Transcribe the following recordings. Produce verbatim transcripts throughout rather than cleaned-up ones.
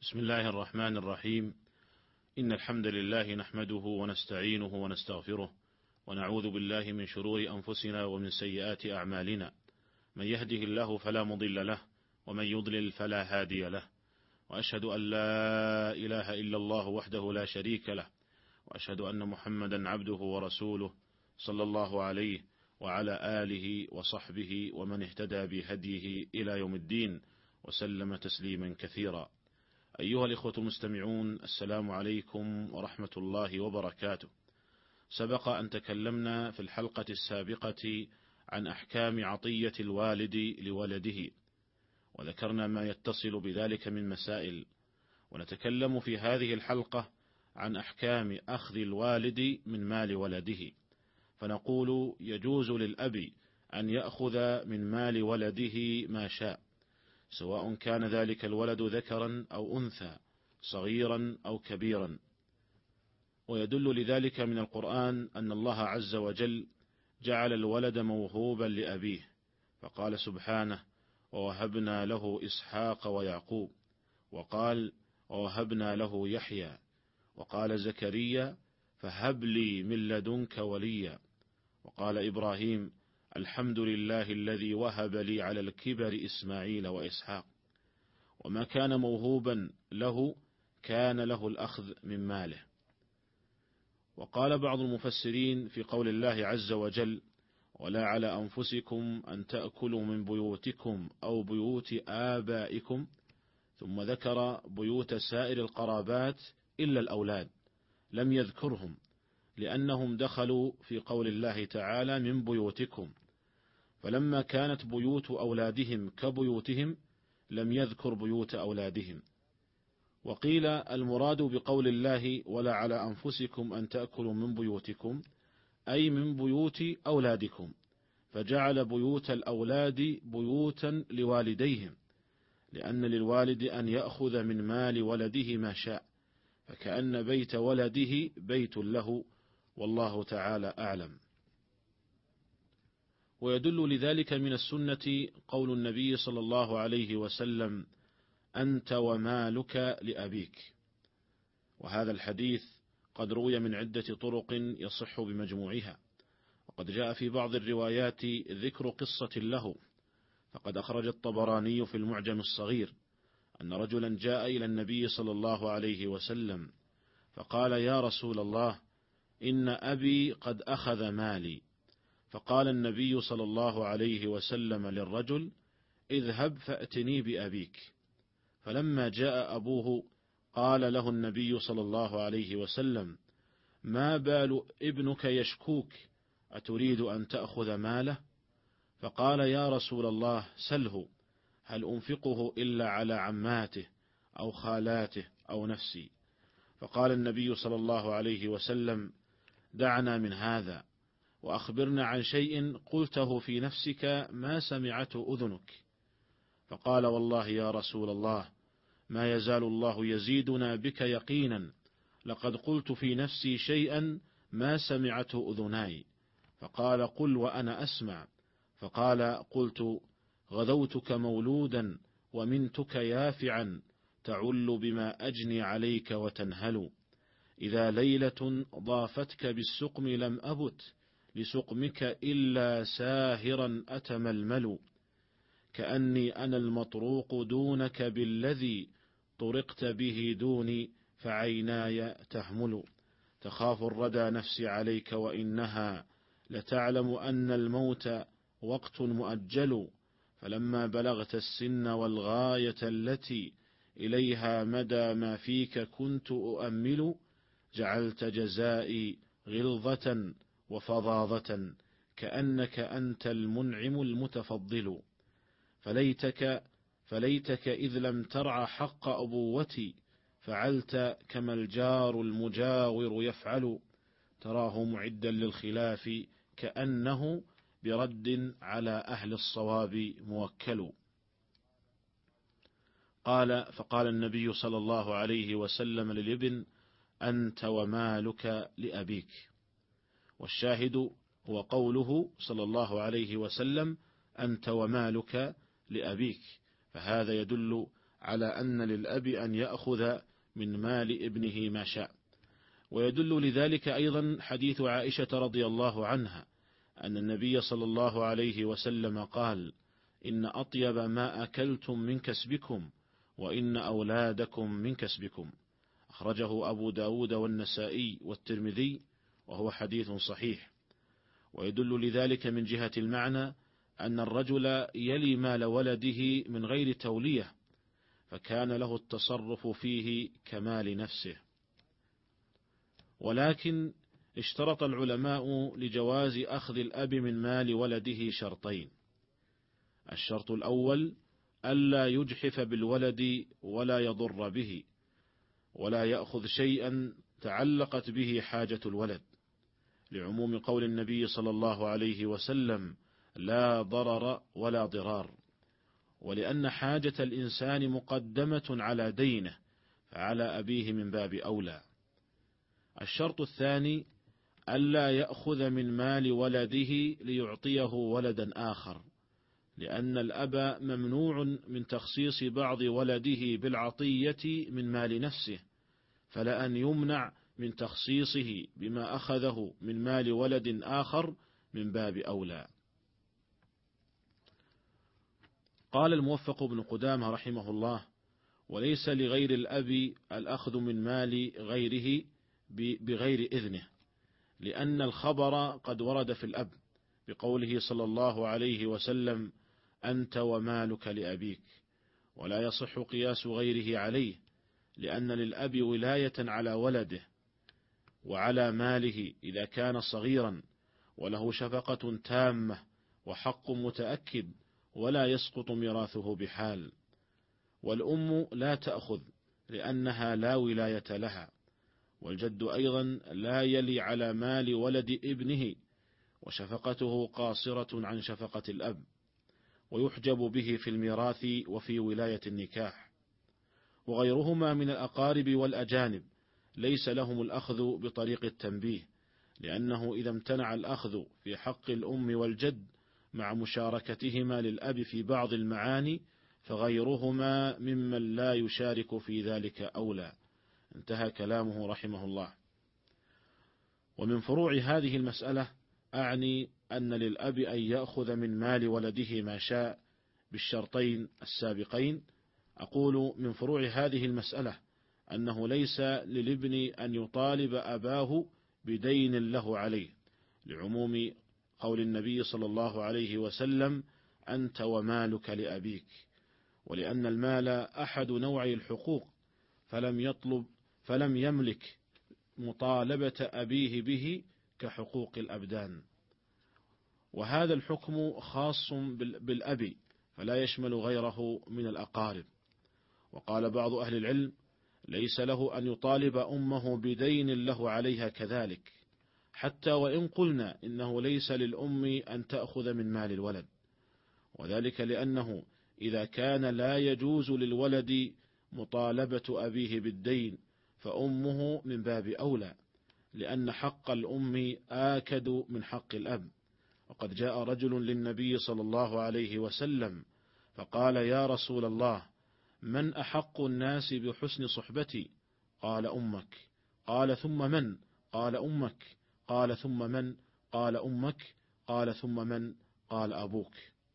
بسم الله الرحمن الرحيم. إن الحمد لله نحمده ونستعينه ونستغفره ونعوذ بالله من شرور أنفسنا ومن سيئات أعمالنا، من يهده الله فلا مضل له ومن يضلل فلا هادي له، وأشهد أن لا إله إلا الله وحده لا شريك له، وأشهد أن محمدا عبده ورسوله صلى الله عليه وعلى آله وصحبه ومن اهتدى بهديه إلى يوم الدين وسلم تسليما كثيرا. أيها الإخوة المستمعون، السلام عليكم ورحمة الله وبركاته. سبق أن تكلمنا في الحلقة السابقة عن أحكام عطية الوالد لولده، وذكرنا ما يتصل بذلك من مسائل، ونتكلم في هذه الحلقة عن أحكام أخذ الوالد من مال ولده. فنقول: يجوز للأب أن يأخذ من مال ولده ما شاء، سواء كان ذلك الولد ذكرا أو أنثى، صغيرا أو كبيرا. ويدل لذلك من القرآن أن الله عز وجل جعل الولد موهوبا لأبيه، فقال سبحانه: ووهبنا له إسحاق ويعقوب، وقال: ووهبنا له يحيى، وقال زكريا: فهب لي من لدنك وليا، وقال إبراهيم: الحمد لله الذي وهب لي على الكبر إسماعيل وإسحاق. وما كان موهوبا له كان له الأخذ من ماله. وقال بعض المفسرين في قول الله عز وجل: ولا على أنفسكم أن تأكلوا من بيوتكم أو بيوت آبائكم، ثم ذكر بيوت سائر القرابات إلا الأولاد، لم يذكرهم، لأنهم دخلوا في قول الله تعالى: من بيوتكم، فلما كانت بيوت أولادهم كبيوتهم لم يذكر بيوت أولادهم. وقيل المراد بقول الله: ولا على أنفسكم أن تأكلوا من بيوتكم، أي من بيوت أولادكم، فجعل بيوت الأولاد بيوتا لوالديهم، لأن للوالد أن يأخذ من مال ولده ما شاء، فكأن بيت ولده بيت له، والله تعالى أعلم. ويدل لذلك من السنة قول النبي صلى الله عليه وسلم: أنت ومالك لأبيك. وهذا الحديث قد روي من عدة طرق يصح بمجموعها، وقد جاء في بعض الروايات ذكر قصة له، فقد أخرج الطبراني في المعجم الصغير أن رجلا جاء إلى النبي صلى الله عليه وسلم فقال: يا رسول الله، إن أبي قد أخذ مالي. فقال النبي صلى الله عليه وسلم للرجل: اذهب فأتني بأبيك. فلما جاء أبوه قال له النبي صلى الله عليه وسلم: ما بال ابنك يشكوك، أتريد أن تأخذ ماله؟ فقال: يا رسول الله، سله، هل أنفقه إلا على عماته أو خالاته أو نفسي؟ فقال النبي صلى الله عليه وسلم: دعنا من هذا، وأخبرنا عن شيء قلته في نفسك ما سمعته أذنك. فقال: والله يا رسول الله، ما يزال الله يزيدنا بك يقينا، لقد قلت في نفسي شيئا ما سمعته أذناي. فقال: قل وأنا أسمع. فقال: قلت: غذوتك مولودا ومنتك يافعا، تعل بما أجني عليك وتنهل، إذا ليلة ضافتك بالسقم لم أبت، لسقمك إلا ساهرا أتململ، كأني أنا المطروق دونك بالذي طرقت به دوني، فعيناي تهمل، تخاف الردى نفسي عليك وإنها لتعلم أن الموت وقت مؤجل، فلما بلغت السن والغاية التي إليها مدى ما فيك كنت أؤمل، جعلت جزائي غلظة وفظاظة، كأنك أنت المنعم المتفضل، فليتك فليتك إذ لم ترع حق أبوتي، فعلت كما الجار المجاور يفعل، تراه معدا للخلاف كأنه برد على أهل الصواب موكل. قال: فقال النبي صلى الله عليه وسلم للابن: أنت ومالك لأبيك. والشاهد هو قوله صلى الله عليه وسلم: أنت ومالك لأبيك، فهذا يدل على أن للأب أن يأخذ من مال ابنه ما شاء. ويدل لذلك أيضا حديث عائشة رضي الله عنها أن النبي صلى الله عليه وسلم قال: إن أطيب ما أكلتم من كسبكم وإن أولادكم من كسبكم. أخرجه أبو داود والنسائي والترمذي وهو حديث صحيح. ويدل لذلك من جهة المعنى أن الرجل يلي مال ولده من غير تولية، فكان له التصرف فيه كمال نفسه. ولكن اشترط العلماء لجواز أخذ الأب من مال ولده شرطين: الشرط الأول ألا يجحف بالولد ولا يضر به، ولا يأخذ شيئا تعلقت به حاجة الولد، لعموم قول النبي صلى الله عليه وسلم: لا ضرر ولا ضرار، ولأن حاجة الإنسان مقدمة على دينه، فعلى أبيه من باب أولى. الشرط الثاني ألا يأخذ من مال ولده ليعطيه ولدا آخر، لأن الأب ممنوع من تخصيص بعض ولده بالعطية من مال نفسه، فلأن يمنع من تخصيصه بما أخذه من مال ولد آخر من باب أولى. قال الموفق بن قدامة رحمه الله: وليس لغير الأب الأخذ من مال غيره بغير إذنه، لأن الخبر قد ورد في الأب بقوله صلى الله عليه وسلم: أنت ومالك لأبيك، ولا يصح قياس غيره عليه، لأن للأب ولاية على ولده وعلى ماله إذا كان صغيرا، وله شفقة تامة وحق متأكد، ولا يسقط ميراثه بحال. والأم لا تأخذ لأنها لا ولاية لها، والجد أيضا لا يلي على مال ولد ابنه، وشفقته قاصرة عن شفقة الأب، ويحجب به في الميراث وفي ولاية النكاح. وغيرهما من الأقارب والأجانب ليس لهم الأخذ بطريق التنبيه، لأنه إذا امتنع الأخذ في حق الأم والجد مع مشاركتهما للأب في بعض المعاني، فغيرهما ممن لا يشارك في ذلك أولى. انتهى كلامه رحمه الله. ومن فروع هذه المسألة أعني أن للأب أن يأخذ من مال ولده ما شاء بالشرطين السابقين. أقول من فروع هذه المسألة أنه ليس للابن أن يطالب أباه بدين له عليه، لعموم قول النبي صلى الله عليه وسلم: أنت ومالك لأبيك، ولأن المال أحد نوعي الحقوق، فلم يطلب فلم يملك مطالبة أبيه به كحقوق الأبدان. وهذا الحكم خاص بالأب، فلا يشمل غيره من الأقارب. وقال بعض أهل العلم: ليس له أن يطالب أمه بدين له عليها كذلك، حتى وإن قلنا إنه ليس للأم أن تأخذ من مال الولد، وذلك لأنه إذا كان لا يجوز للولد مطالبة أبيه بالدين فأمه من باب أولى، لأن حق الأم آكد من حق الأب. وقد جاء رجل للنبي صلى الله عليه وسلم فقال: يا رسول الله، من أحق الناس بحسن صحبتي؟ قال: أمك. قال: ثم من؟ قال: أمك. قال: ثم من؟ قال: أمك. قال: ثم من؟ قال: أبوك.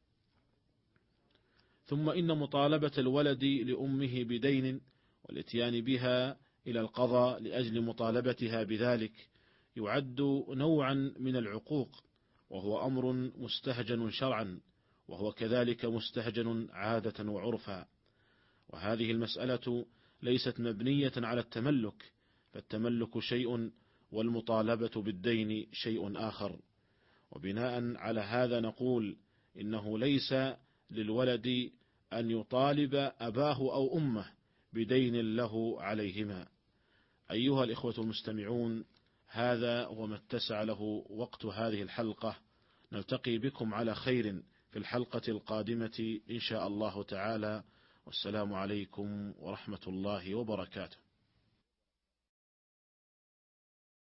ثم إن مطالبة الولد لأمه بدين والاتيان بها إلى القضاء لأجل مطالبتها بذلك يعد نوعا من العقوق، وهو أمر مستهجن شرعا، وهو كذلك مستهجن عادة وعرفا. وهذه المسألة ليست مبنية على التملك، فالتملك شيء والمطالبة بالدين شيء آخر. وبناء على هذا نقول إنه ليس للولد أن يطالب أباه أو أمه بدين له عليهما. أيها الإخوة المستمعون، هذا وما اتسع له وقت هذه الحلقة. نلتقي بكم على خير في الحلقة القادمة إن شاء الله تعالى، والسلام عليكم ورحمة الله وبركاته.